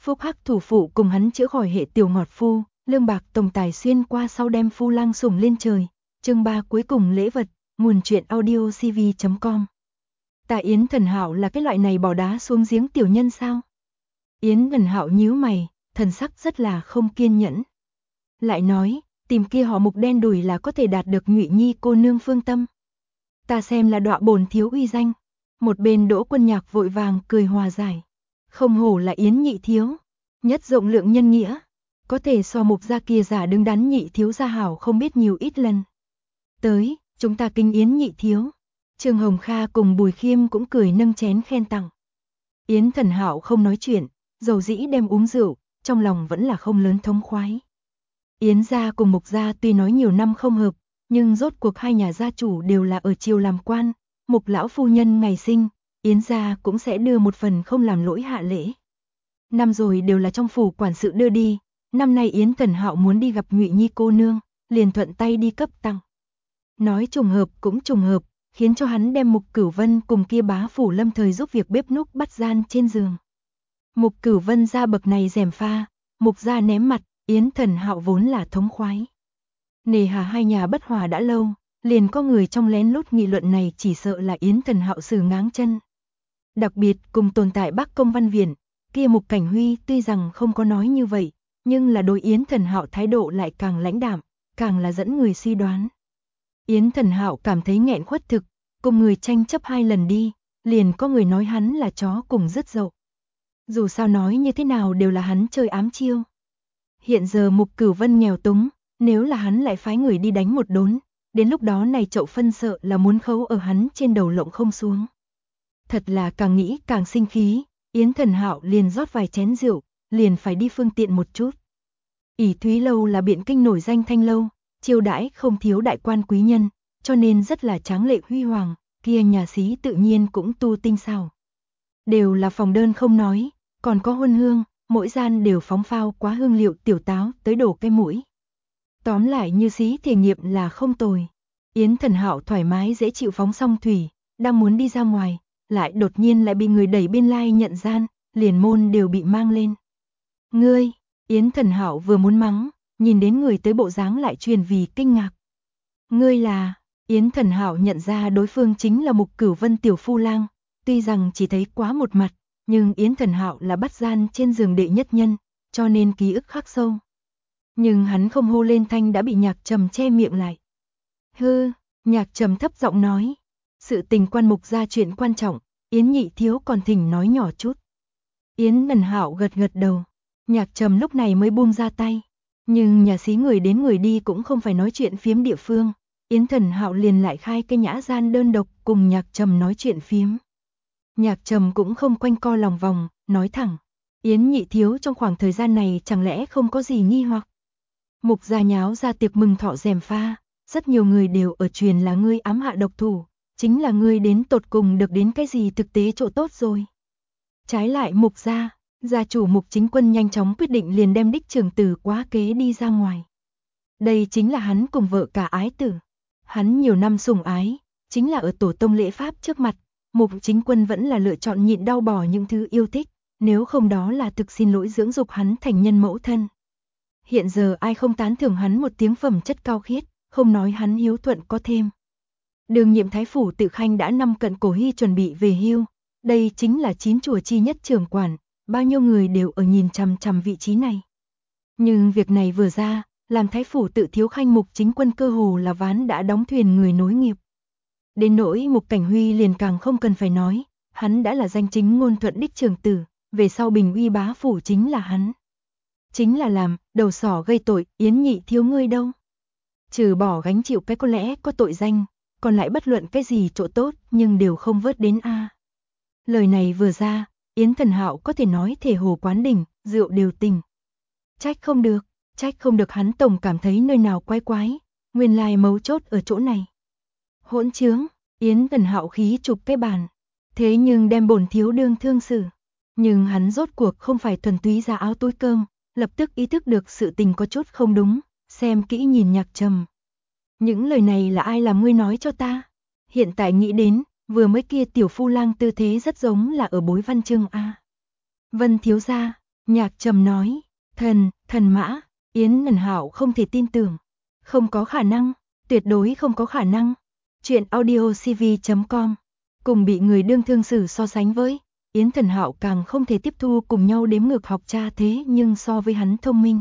Phúc Hắc thủ phụ cùng hắn chữa khỏi hệ tiểu ngọt phu, lương bạc tổng tài xuyên qua sau đem phu lang sủng lên trời. Chương 3 cuối cùng lễ vật, nguồn truyện audio cv.com. Tạ Yến Thần Hạo là cái loại này bỏ đá xuống giếng tiểu nhân sao? Yến Thần Hạo nhíu mày, thần sắc rất là không kiên nhẫn. Lại nói, tìm kia họ Mục đen đủi là có thể đạt được Nhụy Nhi cô nương phương tâm. Ta xem là đọa bổn thiếu uy danh. Một bên Đỗ Quân Nhạc vội vàng cười hòa giải. Không hổ là Yến nhị thiếu, nhất rộng lượng nhân nghĩa, có thể so Mục gia kia giả đứng đắn nhị thiếu gia hảo không biết nhiều ít lần. Tới, chúng ta kính Yến nhị thiếu. Trương Hồng Kha cùng Bùi Khiêm cũng cười nâng chén khen tặng. Yến Thần Hạo không nói chuyện, dầu dĩ đem uống rượu, trong lòng vẫn là không lớn thống khoái. Yến gia cùng Mục gia tuy nói nhiều năm không hợp, nhưng rốt cuộc hai nhà gia chủ đều là ở triều làm quan. Mục lão phu nhân ngày sinh, Yến gia cũng sẽ đưa một phần không làm lỗi hạ lễ. Năm rồi đều là trong phủ quản sự đưa đi, năm nay Yến Thần Hạo muốn đi gặp Nhụy Nhi cô nương, liền thuận tay đi cấp tặng. Nói trùng hợp cũng trùng hợp, khiến cho hắn đem Mục Cửu Vân cùng kia bá phủ lâm thời giúp việc bếp núc bắt gian trên giường. Mục Cửu Vân ra bậc này rèm pha, Mục gia ném mặt, Yến Thần Hạo vốn là thống khoái. Nề hà hai nhà bất hòa đã lâu, liền có người trong lén lút nghị luận này chỉ sợ là Yến Thần Hạo xử ngáng chân. Đặc biệt cùng tồn tại Bắc Công Văn Viện, kia Mục Cảnh Huy tuy rằng không có nói như vậy, nhưng là đối Yến Thần Hạo thái độ lại càng lãnh đạm, càng là dẫn người suy đoán. Yến Thần Hạo cảm thấy nghẹn khuất thực, cùng người tranh chấp 2 lần đi, liền có người nói hắn là chó cùng rứt dậu. Dù sao nói như thế nào đều là hắn chơi ám chiêu. Hiện giờ Mục Cửu Vân nghèo túng, nếu là hắn lại phái người đi đánh một đốn, đến lúc đó này chậu phân sợ là muốn khấu ở hắn trên đầu lộng không xuống. Thật là càng nghĩ càng sinh khí, Yến Thần Hạo liền rót vài chén rượu, liền phải đi phương tiện một chút. ỷ Thúy Lâu là Biện Kinh nổi danh thanh lâu, chiêu đãi không thiếu đại quan quý nhân, cho nên rất là tráng lệ huy hoàng, kia nhà xí tự nhiên cũng tu tinh xảo. Đều là phòng đơn không nói, còn có huân hương, mỗi gian đều phóng phao quá hương liệu tiểu táo tới đổ cái mũi. Tóm lại như xí thể nghiệm là không tồi. Yến Thần Hạo thoải mái dễ chịu phóng xong thủy, đang muốn đi ra ngoài, lại đột nhiên lại bị người đẩy bên lai nhận gian, liền môn đều bị mang lên. Ngươi, Yến Thần Hạo vừa muốn mắng, nhìn đến người tới bộ dáng lại truyền vì kinh ngạc. Ngươi là, Yến Thần Hạo nhận ra đối phương chính là Mục Cửu Vân tiểu phu lang, tuy rằng chỉ thấy quá một mặt, nhưng Yến Thần Hạo là bắt gian trên giường đệ nhất nhân, cho nên ký ức khắc sâu. Nhưng hắn không hô lên thanh đã bị Nhạc Trầm che miệng lại. Hư, Nhạc Trầm thấp giọng nói, sự tình quan Mục ra chuyện quan trọng, Yến nhị thiếu còn thỉnh nói nhỏ chút. Yến Thần Hạo gật gật đầu, Nhạc Trầm lúc này mới buông ra tay. Nhưng nhà xí người đến người đi cũng không phải nói chuyện phiếm địa phương, Yến Thần Hạo liền lại khai cái nhã gian đơn độc cùng Nhạc Trầm nói chuyện phiếm. Nhạc Trầm cũng không quanh co lòng vòng, nói thẳng, Yến nhị thiếu trong khoảng thời gian này chẳng lẽ không có gì nghi hoặc. Mục gia nháo ra tiệc mừng thọ rèm pha, rất nhiều người đều ở truyền là ngươi ám hạ độc thủ, chính là ngươi đến tột cùng được đến cái gì thực tế chỗ tốt rồi. Trái lại Mục gia chủ Mục Chính Quân nhanh chóng quyết định liền đem đích trưởng tử quá kế đi ra ngoài. Đây chính là hắn cùng vợ cả ái tử. Hắn nhiều năm sủng ái, chính là ở tổ tông lễ pháp trước mặt, Mục Chính Quân vẫn là lựa chọn nhịn đau bỏ những thứ yêu thích, nếu không đó là thực xin lỗi dưỡng dục hắn thành nhân mẫu thân. Hiện giờ ai không tán thưởng hắn một tiếng phẩm chất cao khiết, không nói hắn hiếu thuận có thêm. Đương nhiệm thái phủ Tự Khanh đã năm cận cổ hy chuẩn bị về hưu, đây chính là 9 chùa chi nhất trưởng quản, bao nhiêu người đều ở nhìn chằm chằm vị trí này. Nhưng việc này vừa ra, làm thái phủ Tự thiếu khanh Mục Chính Quân cơ hồ là ván đã đóng thuyền người nối nghiệp. Đến nỗi Mục Cảnh Huy liền càng không cần phải nói, hắn đã là danh chính ngôn thuận đích trưởng tử, về sau bình uy bá phủ chính là hắn. Chính là làm, đầu sỏ gây tội, Yến nhị thiếu ngươi đâu. Trừ bỏ gánh chịu cái có lẽ có tội danh, còn lại bất luận cái gì chỗ tốt nhưng đều không vớt đến a. Lời này vừa ra, Yến Thần Hạo có thể nói thể hồ quán đỉnh, rượu đều tình. Trách không được hắn tổng cảm thấy nơi nào quái quái, nguyên lai mấu chốt ở chỗ này. Hỗn trướng, Yến Thần Hạo khí chụp cái bàn, thế nhưng đem bổn thiếu đương thương xử. Nhưng hắn rốt cuộc không phải thuần túy ra áo túi cơm, lập tức ý thức được sự tình có chút không đúng, xem kỹ nhìn Nhạc Trầm. Những lời này là ai làm ngươi nói cho ta? Hiện tại nghĩ đến, vừa mới kia tiểu phu lang tư thế rất giống là ở bối văn chương a. Vân thiếu gia, Nhạc Trầm nói, thần mã, Yến Thần Hạo không thể tin tưởng. Không có khả năng, tuyệt đối không có khả năng. Chuyện audiocv.com. Cùng bị người đương thương xử so sánh với, Yến Thần Hạo càng không thể tiếp thu cùng nhau đếm ngược học cha thế nhưng so với hắn thông minh.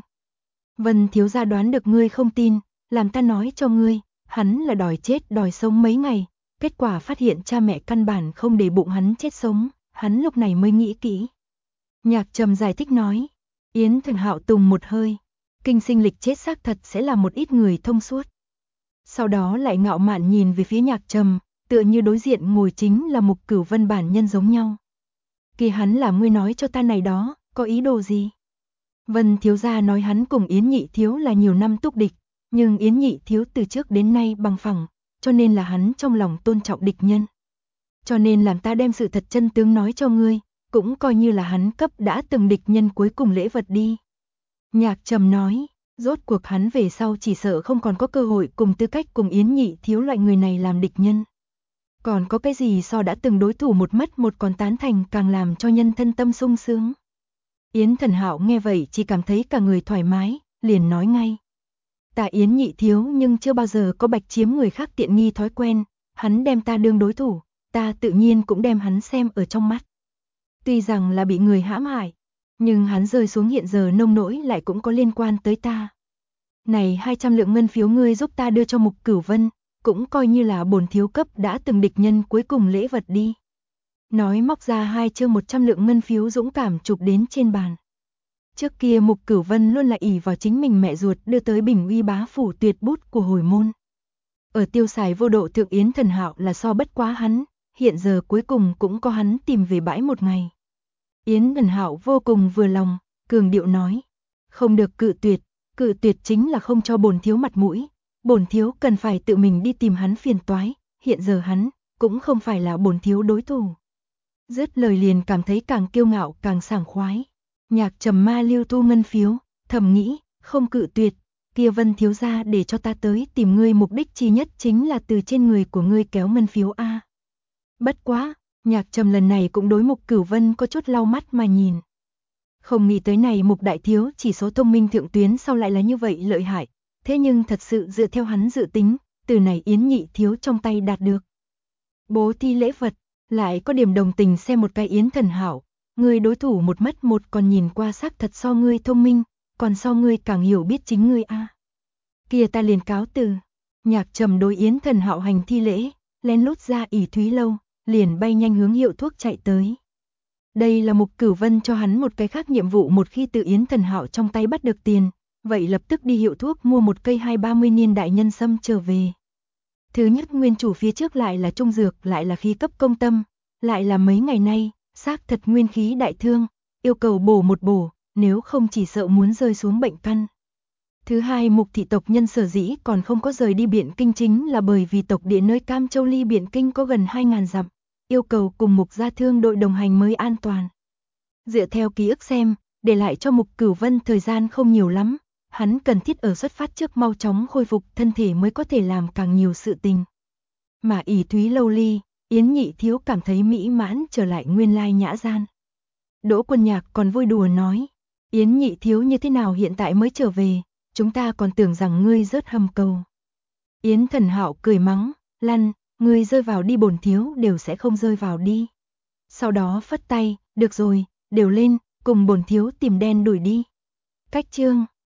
Vân thiếu gia đoán được ngươi không tin, làm ta nói cho ngươi, hắn là đòi chết đòi sống mấy ngày, kết quả phát hiện cha mẹ căn bản không để bụng hắn chết sống, hắn lúc này mới nghĩ kỹ. Nhạc Trầm giải thích nói, Yến Thần Hạo tùng một hơi, kinh sinh lịch chết xác thật sẽ là một ít người thông suốt. Sau đó lại ngạo mạn nhìn về phía Nhạc Trầm, tựa như đối diện ngồi chính là Mục Cửu Vân bản nhân giống nhau. Kỳ hắn là ngươi nói cho ta này đó, có ý đồ gì? Vân thiếu gia nói hắn cùng Yến Nhị thiếu là nhiều năm túc địch, nhưng Yến Nhị thiếu từ trước đến nay bằng phẳng, cho nên là hắn trong lòng tôn trọng địch nhân. Cho nên làm ta đem sự thật chân tướng nói cho ngươi, cũng coi như là hắn cấp đã từng địch nhân cuối cùng lễ vật đi. Nhạc Trầm nói, rốt cuộc hắn về sau chỉ sợ không còn có cơ hội cùng tư cách cùng Yến Nhị thiếu loại người này làm địch nhân. Còn có cái gì so đã từng đối thủ một mất một còn tán thành càng làm cho nhân thân tâm sung sướng. Yến Thần Hạo nghe vậy chỉ cảm thấy cả người thoải mái, liền nói ngay. Ta Yến Nhị thiếu nhưng chưa bao giờ có bạch chiếm người khác tiện nghi thói quen, hắn đem ta đương đối thủ, ta tự nhiên cũng đem hắn xem ở trong mắt. Tuy rằng là bị người hãm hại, nhưng hắn rơi xuống hiện giờ nông nỗi lại cũng có liên quan tới ta. Này 200 lượng ngân phiếu ngươi giúp ta đưa cho Mục Cửu Vân, cũng coi như là bổn thiếu cấp đã từng địch nhân cuối cùng lễ vật đi. Nói móc ra 2 chương 100 lượng ngân phiếu dũng cảm chụp đến trên bàn. Trước kia Mục Cửu Vân luôn là ỷ vào chính mình mẹ ruột đưa tới Bình Uy bá phủ tuyệt bút của hồi môn. Ở tiêu xài vô độ thượng Yến Thần Hạo là so bất quá hắn, hiện giờ cuối cùng cũng có hắn tìm về bãi một ngày. Yến Thần Hạo vô cùng vừa lòng, cường điệu nói, không được cự tuyệt chính là không cho bổn thiếu mặt mũi, bổn thiếu cần phải tự mình đi tìm hắn phiền toái, hiện giờ hắn cũng không phải là bổn thiếu đối thủ. Dứt lời liền cảm thấy càng kiêu ngạo càng sảng khoái. Nhạc Trầm ma lưu thu ngân phiếu, thầm nghĩ, không cự tuyệt, kia Vân thiếu gia để cho ta tới tìm ngươi mục đích chi nhất chính là từ trên người của ngươi kéo ngân phiếu a. Bất quá, Nhạc Trầm lần này cũng đối Mục Cửu Vân có chút lau mắt mà nhìn. Không nghĩ tới này Mục đại thiếu chỉ số thông minh thượng tuyến sau lại là như vậy lợi hại, thế nhưng thật sự dựa theo hắn dự tính, từ này Yến Nhị thiếu trong tay đạt được bố thi lễ vật, lại có điểm đồng tình xem một cái Yến Thần Hạo, người đối thủ một mất một còn nhìn qua xác thật so ngươi thông minh, còn so ngươi càng hiểu biết chính ngươi a. Kia ta liền cáo từ. Nhạc Trầm đối Yến Thần Hạo hành thi lễ, lén lút ra ỷ Thúy lâu, liền bay nhanh hướng hiệu thuốc chạy tới. Đây là Mục Cửu Vân cho hắn một cái khác nhiệm vụ, một khi từ Yến Thần Hạo trong tay bắt được tiền, vậy lập tức đi hiệu thuốc mua một cây 230 niên đại nhân sâm trở về. Thứ nhất nguyên chủ phía trước lại là trung dược, lại là khí cấp công tâm, lại là mấy ngày nay, xác thật nguyên khí đại thương, yêu cầu bổ một bổ, nếu không chỉ sợ muốn rơi xuống bệnh căn. Thứ hai, Mục thị tộc nhân sở dĩ còn không có rời đi Biện Kinh chính là bởi vì tộc địa nơi Cam Châu ly Biện Kinh có gần 2.000 dặm, yêu cầu cùng Mục gia thương đội đồng hành mới an toàn. Dựa theo ký ức xem, để lại cho Mục Cửu Vân thời gian không nhiều lắm, hắn cần thiết ở xuất phát trước mau chóng khôi phục thân thể mới có thể làm càng nhiều sự tình. Mà ỷ Thúy lâu ly, Yến Nhị thiếu cảm thấy mỹ mãn trở lại nguyên lai nhã gian. Đỗ Quân Nhạc còn vui đùa nói, Yến Nhị thiếu như thế nào hiện tại mới trở về, chúng ta còn tưởng rằng ngươi rớt hầm cầu. Yến Thần Hạo cười mắng, lăn, ngươi rơi vào đi bổn thiếu đều sẽ không rơi vào đi. Sau đó phất tay, được rồi, đều lên, cùng bổn thiếu tìm đen đuổi đi. Cách chương